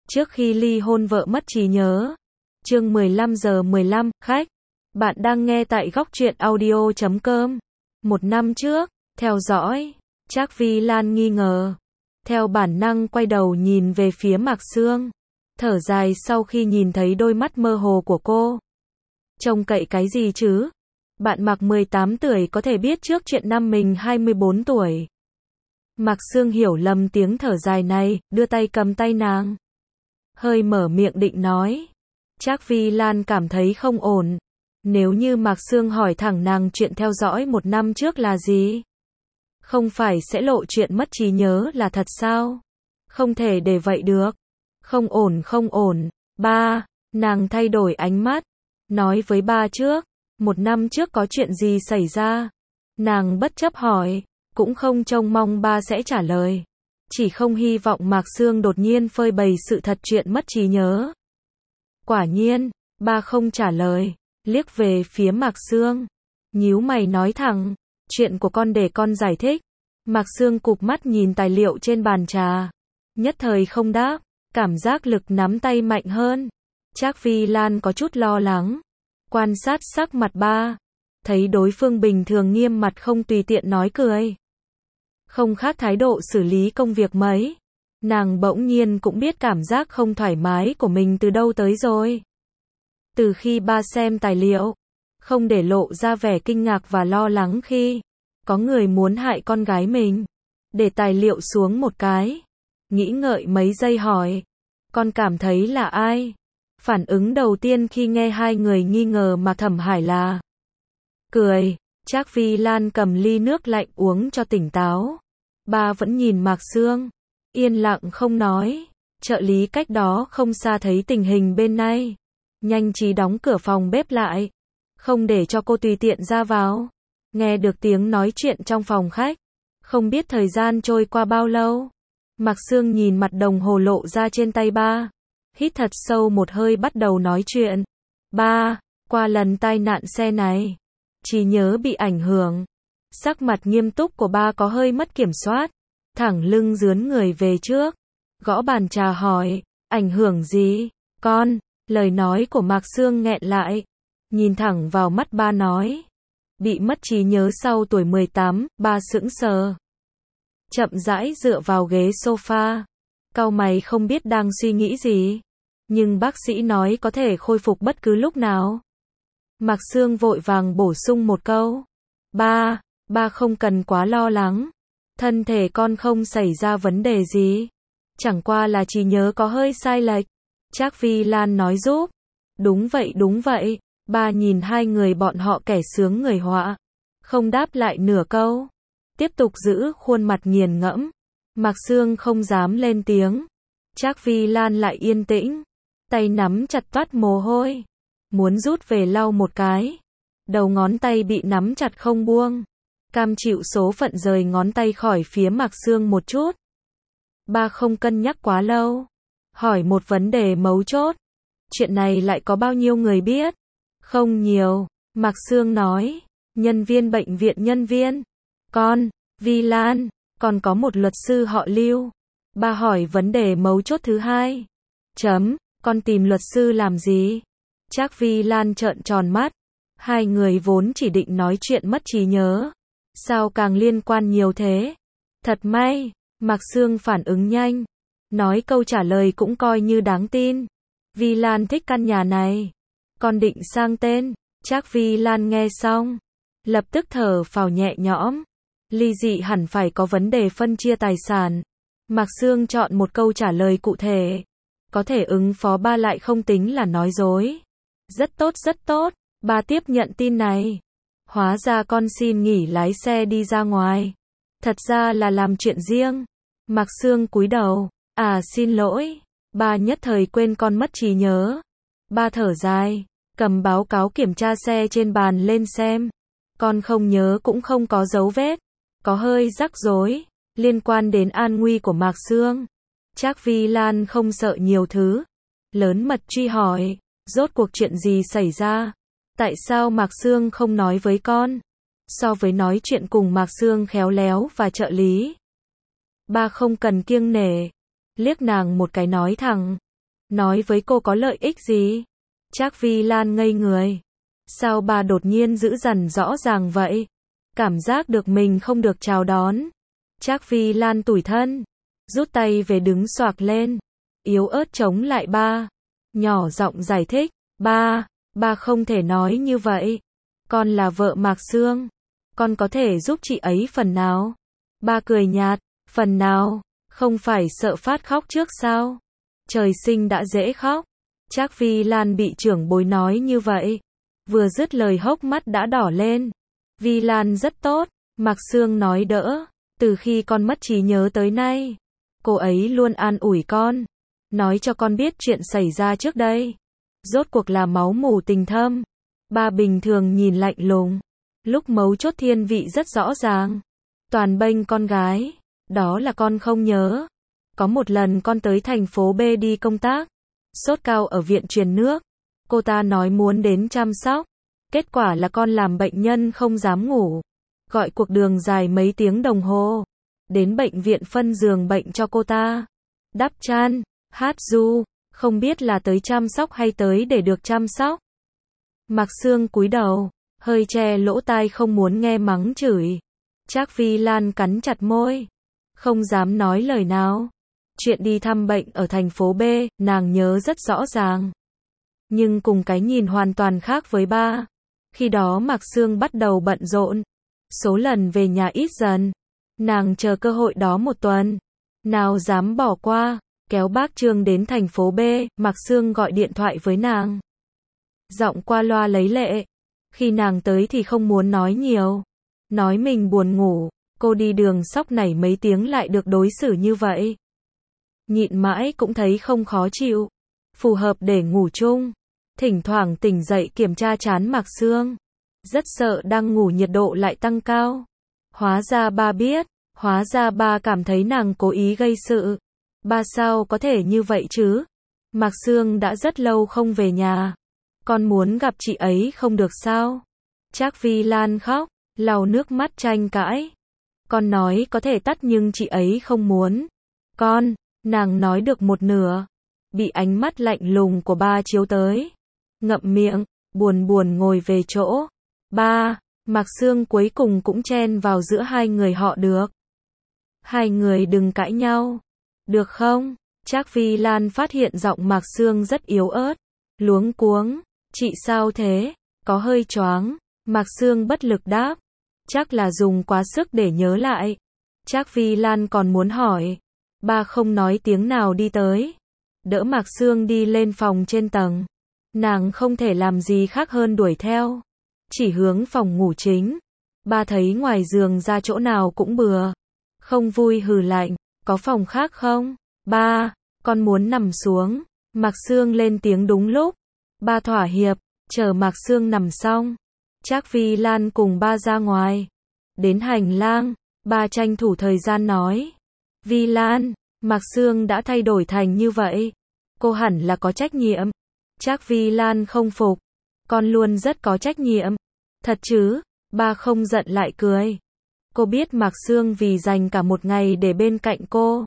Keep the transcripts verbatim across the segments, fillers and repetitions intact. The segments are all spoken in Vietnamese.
Trước khi ly hôn vợ mất trí nhớ. Chương mười lăm giờ mười lăm, khách. Bạn đang nghe tại góc truyện audio chấm com. Một năm trước, theo dõi. Trác Vi Lan nghi ngờ. Theo bản năng quay đầu nhìn về phía Mạc Sương. Thở dài sau khi nhìn thấy đôi mắt mơ hồ của cô. Trông cậy cái gì chứ? Bạn Mạc mười tám tuổi có thể biết trước chuyện năm mình hai mươi bốn tuổi. Mạc Sương hiểu lầm tiếng thở dài này, đưa tay cầm tay nàng. Hơi mở miệng định nói. Trác Vi Lan cảm thấy không ổn. Nếu như Mạc Sương hỏi thẳng nàng chuyện theo dõi một năm trước là gì? Không phải sẽ lộ chuyện mất trí nhớ là thật sao? Không thể để vậy được. Không ổn không ổn. Ba, nàng thay đổi ánh mắt. Nói với ba trước. Một năm trước có chuyện gì xảy ra? Nàng bất chấp hỏi. Cũng không trông mong ba sẽ trả lời. Chỉ không hy vọng Mạc Sương đột nhiên phơi bày sự thật chuyện mất trí nhớ. Quả nhiên, ba không trả lời. Liếc về phía Mạc Sương. Nhíu mày nói thẳng. Chuyện của con để con giải thích. Mạc Sương cụp mắt nhìn tài liệu trên bàn trà. Nhất thời không đáp. Cảm giác lực nắm tay mạnh hơn. Trác Vi Lan có chút lo lắng. Quan sát sắc mặt ba. Thấy đối phương bình thường nghiêm mặt không tùy tiện nói cười. Không khác thái độ xử lý công việc mấy. Nàng bỗng nhiên cũng biết cảm giác không thoải mái của mình từ đâu tới rồi. Từ khi ba xem tài liệu, không để lộ ra vẻ kinh ngạc và lo lắng khi có người muốn hại con gái mình. Để tài liệu xuống một cái. Nghĩ ngợi mấy giây hỏi. Con cảm thấy là ai? Phản ứng đầu tiên khi nghe hai người nghi ngờ Mạc Thẩm Hải là cười. Trác Vi Lan cầm ly nước lạnh uống cho tỉnh táo. Ba vẫn nhìn Mạc Sương. Yên lặng không nói. Trợ lý cách đó không xa thấy tình hình bên này. Nhanh trí đóng cửa phòng bếp lại. Không để cho cô tùy tiện ra vào. Nghe được tiếng nói chuyện trong phòng khách. Không biết thời gian trôi qua bao lâu. Mạc Sương nhìn mặt đồng hồ lộ ra trên tay ba. Hít thật sâu một hơi bắt đầu nói chuyện. Ba, qua lần tai nạn xe này. Trí nhớ bị ảnh hưởng. Sắc mặt nghiêm túc của ba có hơi mất kiểm soát. Thẳng lưng dướn người về trước. Gõ bàn trà hỏi. Ảnh hưởng gì? Con. Lời nói của Mạc Sương nghẹn lại. Nhìn thẳng vào mắt ba nói. Bị mất trí nhớ sau tuổi mười tám, ba sững sờ. Chậm rãi dựa vào ghế sofa. Cau mày không biết đang suy nghĩ gì. Nhưng bác sĩ nói có thể khôi phục bất cứ lúc nào. Mạc Sương vội vàng bổ sung một câu. Ba, ba không cần quá lo lắng. Thân thể con không xảy ra vấn đề gì. Chẳng qua là trí nhớ có hơi sai lệch. Trác Vi Lan nói giúp. Đúng vậy đúng vậy. Ba nhìn hai người bọn họ kẻ sướng người họa. Không đáp lại nửa câu. Tiếp tục giữ khuôn mặt nghiền ngẫm. Mạc Sương không dám lên tiếng. Trác Vi Lan lại yên tĩnh. Tay nắm chặt toát mồ hôi. Muốn rút về lau một cái. Đầu ngón tay bị nắm chặt không buông. Cam chịu số phận rời ngón tay khỏi phía Mạc Sương một chút. Ba không cân nhắc quá lâu. Hỏi một vấn đề mấu chốt. Chuyện này lại có bao nhiêu người biết? Không nhiều. Mạc Sương nói. Nhân viên bệnh viện nhân viên. Con, Vi Lan, còn có một luật sư họ Lưu. Ba hỏi vấn đề mấu chốt thứ hai. Chấm, con tìm luật sư làm gì? Trác Vi Lan trợn tròn mắt. Hai người vốn chỉ định nói chuyện mất trí nhớ. Sao càng liên quan nhiều thế? Thật may, Mạc Sương phản ứng nhanh. Nói câu trả lời cũng coi như đáng tin. Vi Lan thích căn nhà này. Con định sang tên. Trác Vi Lan nghe xong. Lập tức thở phào nhẹ nhõm. Ly dị hẳn phải có vấn đề phân chia tài sản. Mạc Sương chọn một câu trả lời cụ thể. Có thể ứng phó ba lại không tính là nói dối. Rất tốt rất tốt. Ba tiếp nhận tin này. Hóa ra con xin nghỉ lái xe đi ra ngoài. Thật ra là làm chuyện riêng. Mạc Sương cúi đầu. À xin lỗi. Ba nhất thời quên con mất trí nhớ. Ba thở dài. Cầm báo cáo kiểm tra xe trên bàn lên xem. Con không nhớ cũng không có dấu vết. Có hơi rắc rối. Liên quan đến an nguy của Mạc Sương. Trác Vi Lan không sợ nhiều thứ. Lớn mật truy hỏi. Rốt cuộc chuyện gì xảy ra? Tại sao Mạc Sương không nói với con? So với nói chuyện cùng Mạc Sương khéo léo và trợ lý. Ba không cần kiêng nể. Liếc nàng một cái nói thẳng. Nói với cô có lợi ích gì? Trác Vi Lan ngây người. Sao bà đột nhiên dữ dằn rõ ràng vậy? Cảm giác được mình không được chào đón. Trác Vi Lan tủi thân, rút tay về đứng xoạc lên, yếu ớt chống lại ba, nhỏ giọng giải thích, ba, ba không thể nói như vậy. Con là vợ Mạc Sương, con có thể giúp chị ấy phần nào? Ba cười nhạt, phần nào, không phải sợ phát khóc trước sao? Trời sinh đã dễ khóc. Trác Vi Lan bị trưởng bối nói như vậy, vừa dứt lời hốc mắt đã đỏ lên. Vi Lan rất tốt, Mạc Sương nói đỡ, từ khi con mất trí nhớ tới nay, cô ấy luôn an ủi con, nói cho con biết chuyện xảy ra trước đây. Rốt cuộc là máu mủ tình thâm. Ba bình thường nhìn lạnh lùng, lúc mấu chốt thiên vị rất rõ ràng, toàn bênh con gái, đó là con không nhớ. Có một lần con tới thành phố B đi công tác, sốt cao ở viện truyền nước, cô ta nói muốn đến chăm sóc, kết quả là con làm bệnh nhân không dám ngủ, gọi cuộc đường dài mấy tiếng đồng hồ, đến bệnh viện phân giường bệnh cho cô ta, đắp chăn, hát ru, không biết là tới chăm sóc hay tới để được chăm sóc. Mạc Sương cúi đầu, hơi che lỗ tai không muốn nghe mắng chửi. Trác Vi Lan cắn chặt môi, không dám nói lời nào. Chuyện đi thăm bệnh ở thành phố B, nàng nhớ rất rõ ràng. Nhưng cùng cái nhìn hoàn toàn khác với ba. Khi đó Mạc Sương bắt đầu bận rộn, số lần về nhà ít dần. Nàng chờ cơ hội đó một tuần, nào dám bỏ qua, kéo bác Trương đến thành phố B, Mạc Sương gọi điện thoại với nàng. Giọng qua loa lấy lệ. Khi nàng tới thì không muốn nói nhiều, nói mình buồn ngủ, cô đi đường sóc nảy mấy tiếng lại được đối xử như vậy. Nhịn mãi cũng thấy không khó chịu, phù hợp để ngủ chung. Thỉnh thoảng tỉnh dậy kiểm tra trán Mạc Sương, rất sợ đang ngủ nhiệt độ lại tăng cao. Hóa ra ba biết, hóa ra ba cảm thấy nàng cố ý gây sự. Ba sao có thể như vậy chứ? Mạc Sương đã rất lâu không về nhà, con muốn gặp chị ấy không được sao? Trác Vi Lan khóc, lau nước mắt tranh cãi. Con nói có thể tắt nhưng chị ấy không muốn. Con, nàng nói được một nửa, bị ánh mắt lạnh lùng của ba chiếu tới. Ngậm miệng, buồn buồn ngồi về chỗ. Ba, Mạc Sương cuối cùng cũng chen vào giữa hai người họ được. Hai người đừng cãi nhau, được không? Trác Vi Lan phát hiện giọng Mạc Sương rất yếu ớt, luống cuống. Chị sao thế? Có hơi choáng. Mạc Sương bất lực đáp. Chắc là dùng quá sức để nhớ lại. Trác Vi Lan còn muốn hỏi. Ba không nói tiếng nào đi tới, đỡ Mạc Sương đi lên phòng trên tầng. Nàng không thể làm gì khác hơn đuổi theo, chỉ hướng phòng ngủ chính. Ba thấy ngoài giường ra chỗ nào cũng bừa, không vui hừ lạnh. Có phòng khác không? Ba, con muốn nằm xuống. Mạc Sương lên tiếng đúng lúc. Ba thỏa hiệp, chờ Mạc Sương nằm xong, Trác Vi Lan cùng ba ra ngoài. Đến hành lang, ba tranh thủ thời gian nói. Vi Lan, Mạc Sương đã thay đổi thành như vậy, cô hẳn là có trách nhiệm. Trác Vi Lan không phục. Con luôn rất có trách nhiệm. Thật chứ? Ba không giận lại cười. Cô biết Mạc Sương vì dành cả một ngày để bên cạnh cô,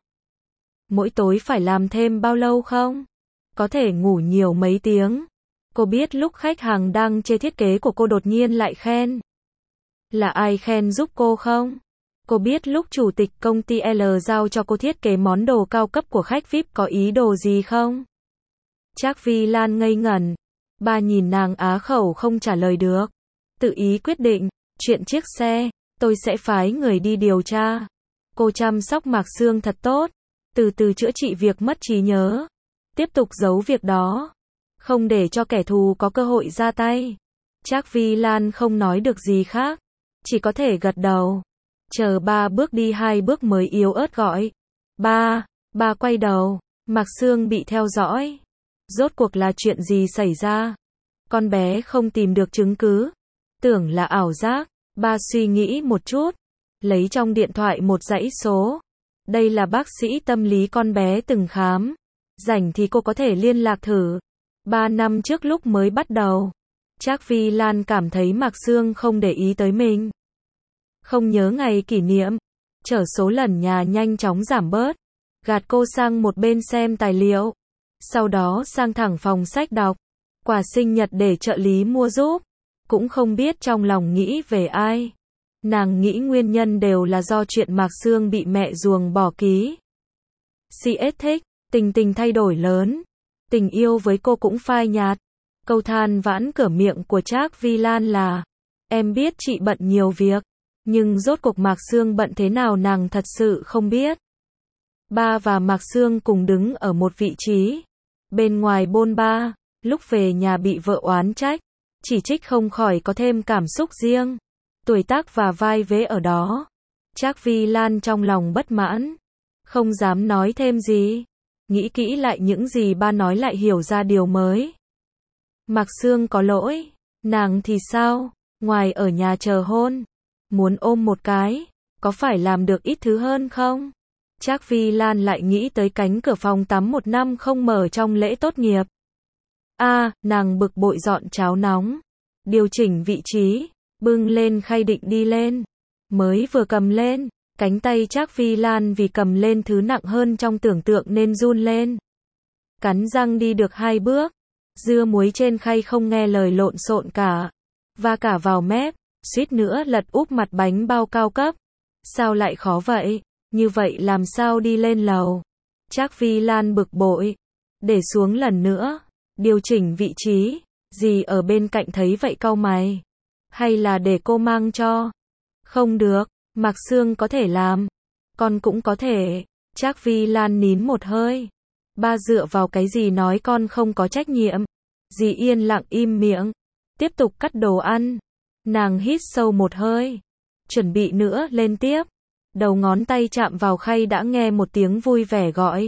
mỗi tối phải làm thêm bao lâu không? Có thể ngủ nhiều mấy tiếng. Cô biết lúc khách hàng đang chê thiết kế của cô đột nhiên lại khen. Là ai khen giúp cô không? Cô biết lúc chủ tịch công ty L giao cho cô thiết kế món đồ cao cấp của khách vi ai pi có ý đồ gì không? Trác Vi Lan ngây ngẩn. Ba nhìn nàng á khẩu không trả lời được. Tự ý quyết định, chuyện chiếc xe, tôi sẽ phái người đi điều tra. Cô chăm sóc Mạc Sương thật tốt, từ từ chữa trị việc mất trí nhớ. Tiếp tục giấu việc đó, không để cho kẻ thù có cơ hội ra tay. Trác Vi Lan không nói được gì khác, chỉ có thể gật đầu. Chờ ba bước đi hai bước mới yếu ớt gọi. Ba, ba quay đầu. Mạc Sương bị theo dõi. Rốt cuộc là chuyện gì xảy ra? Con bé không tìm được chứng cứ, tưởng là ảo giác. Ba suy nghĩ một chút, lấy trong điện thoại một dãy số. Đây là bác sĩ tâm lý con bé từng khám. Rảnh thì cô có thể liên lạc thử. Ba năm trước lúc mới bắt đầu, Trác Vi Lan cảm thấy Mạc Sương không để ý tới mình, không nhớ ngày kỷ niệm, chở số lần nhà nhanh chóng giảm bớt, gạt cô sang một bên xem tài liệu. Sau đó sang thẳng phòng sách đọc. Quà sinh nhật để trợ lý mua giúp. Cũng không biết trong lòng nghĩ về ai. Nàng nghĩ nguyên nhân đều là do chuyện Mạc Sương bị mẹ ruồng bỏ ký. xê ét thích, tình tình thay đổi lớn. Tình yêu với cô cũng phai nhạt. Câu than vãn cửa miệng của Trác Vi Lan là: em biết chị bận nhiều việc, nhưng rốt cuộc Mạc Sương bận thế nào nàng thật sự không biết. Ba và Mạc Sương cùng đứng ở một vị trí. Bên ngoài bôn ba, lúc về nhà bị vợ oán trách, chỉ trích không khỏi có thêm cảm xúc riêng. Tuổi tác và vai vế ở đó. Trác Vi Lan trong lòng bất mãn, không dám nói thêm gì. Nghĩ kỹ lại những gì ba nói lại hiểu ra điều mới. Mạc Sương có lỗi, nàng thì sao? Ngoài ở nhà chờ hôn, muốn ôm một cái, có phải làm được ít thứ hơn không? Trác Vi Lan lại nghĩ tới cánh cửa phòng tắm một năm không mở trong lễ tốt nghiệp. A, à, nàng bực bội dọn cháo nóng, điều chỉnh vị trí, bưng lên khay định đi lên. Mới vừa cầm lên, cánh tay Trác Vi Lan vì cầm lên thứ nặng hơn trong tưởng tượng nên run lên. Cắn răng đi được hai bước, dưa muối trên khay không nghe lời lộn xộn cả, và cả vào mép, suýt nữa lật úp mặt bánh bao cao cấp. Sao lại khó vậy? Như vậy làm sao đi lên lầu? Trác Vi Lan bực bội, để xuống lần nữa, điều chỉnh vị trí, dì ở bên cạnh thấy vậy cau mày. Hay là để cô mang cho? Không được, Mạc Sương có thể làm, con cũng có thể. Trác Vi Lan nín một hơi. Ba dựa vào cái gì nói con không có trách nhiệm? Dì yên lặng im miệng, tiếp tục cắt đồ ăn. Nàng hít sâu một hơi, chuẩn bị nữa lên tiếp. Đầu ngón tay chạm vào khay đã nghe một tiếng vui vẻ gọi.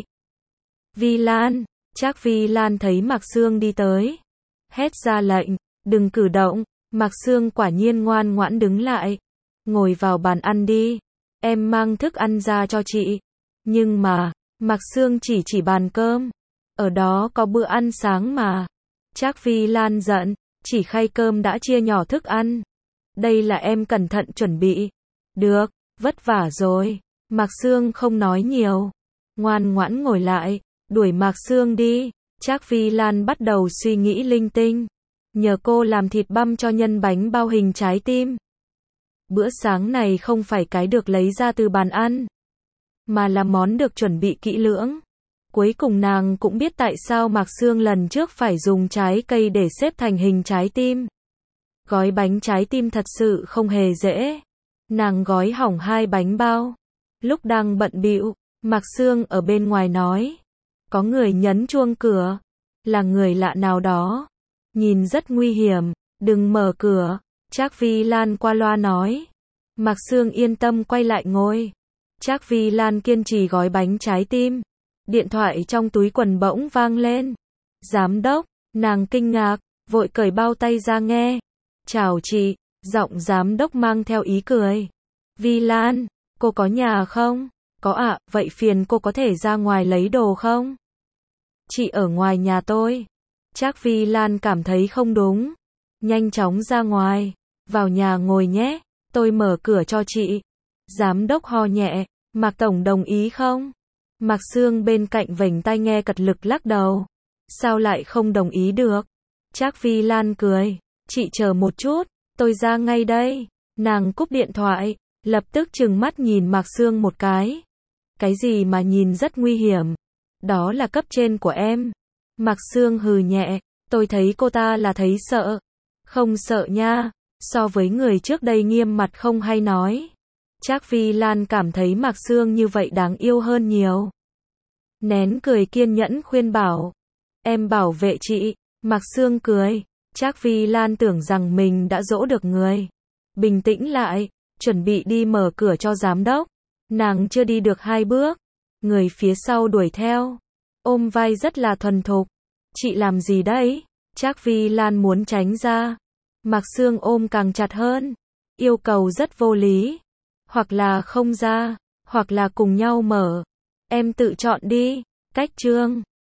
Vi Lan. Trác Vi Lan thấy Mạc Sương đi tới, hét ra lệnh, đừng cử động. Mạc Sương quả nhiên ngoan ngoãn đứng lại. Ngồi vào bàn ăn đi, em mang thức ăn ra cho chị. Nhưng mà, Mạc Sương chỉ chỉ bàn cơm, ở đó có bữa ăn sáng mà. Trác Vi Lan giận, chỉ khay cơm đã chia nhỏ thức ăn. Đây là em cẩn thận chuẩn bị. Được, vất vả rồi. Mạc Sương không nói nhiều, ngoan ngoãn ngồi lại, đuổi Mạc Sương đi. Trác Vi Lan bắt đầu suy nghĩ linh tinh. Nhờ cô làm thịt băm cho nhân bánh bao hình trái tim. Bữa sáng này không phải cái được lấy ra từ bàn ăn, mà là món được chuẩn bị kỹ lưỡng. Cuối cùng nàng cũng biết tại sao Mạc Sương lần trước phải dùng trái cây để xếp thành hình trái tim. Gói bánh trái tim thật sự không hề dễ. Nàng gói hỏng hai bánh bao. Lúc đang bận bịu, Mạc Sương ở bên ngoài nói, có người nhấn chuông cửa, là người lạ nào đó, nhìn rất nguy hiểm, đừng mở cửa. Trác Vi Lan qua loa nói. Mạc Sương yên tâm quay lại ngồi. Trác Vi Lan kiên trì gói bánh trái tim. Điện thoại trong túi quần bỗng vang lên. Giám đốc. Nàng kinh ngạc, vội cởi bao tay ra nghe. Chào chị. Giọng giám đốc mang theo ý cười. Vi Lan, cô có nhà không? Có ạ, à, vậy phiền cô có thể ra ngoài lấy đồ không? Chị ở ngoài nhà tôi. Trác Vi Lan cảm thấy không đúng. Nhanh chóng ra ngoài. Vào nhà ngồi nhé, tôi mở cửa cho chị. Giám đốc ho nhẹ. Mạc Tổng đồng ý không? Mạc Sương bên cạnh vểnh tai nghe cật lực lắc đầu. Sao lại không đồng ý được? Trác Vi Lan cười. Chị chờ một chút, tôi ra ngay đây. Nàng cúp điện thoại, lập tức trừng mắt nhìn Mạc Sương một cái. Cái gì mà nhìn rất nguy hiểm? Đó là cấp trên của em. Mạc Sương hừ nhẹ. Tôi thấy cô ta là thấy sợ. Không sợ nha. So với người trước đây nghiêm mặt không hay nói. Trác Vi Lan cảm thấy Mạc Sương như vậy đáng yêu hơn nhiều. Nén cười kiên nhẫn khuyên bảo. Em bảo vệ chị. Mạc Sương cười. Trác Vi Lan tưởng rằng mình đã dỗ được người. Bình tĩnh lại, chuẩn bị đi mở cửa cho giám đốc. Nàng chưa đi được hai bước. Người phía sau đuổi theo. Ôm vai rất là thuần thục. Chị làm gì đấy? Trác Vi Lan muốn tránh ra. Mạc Sương ôm càng chặt hơn. Yêu cầu rất vô lý. Hoặc là không ra, hoặc là cùng nhau mở. Em tự chọn đi. Cách chương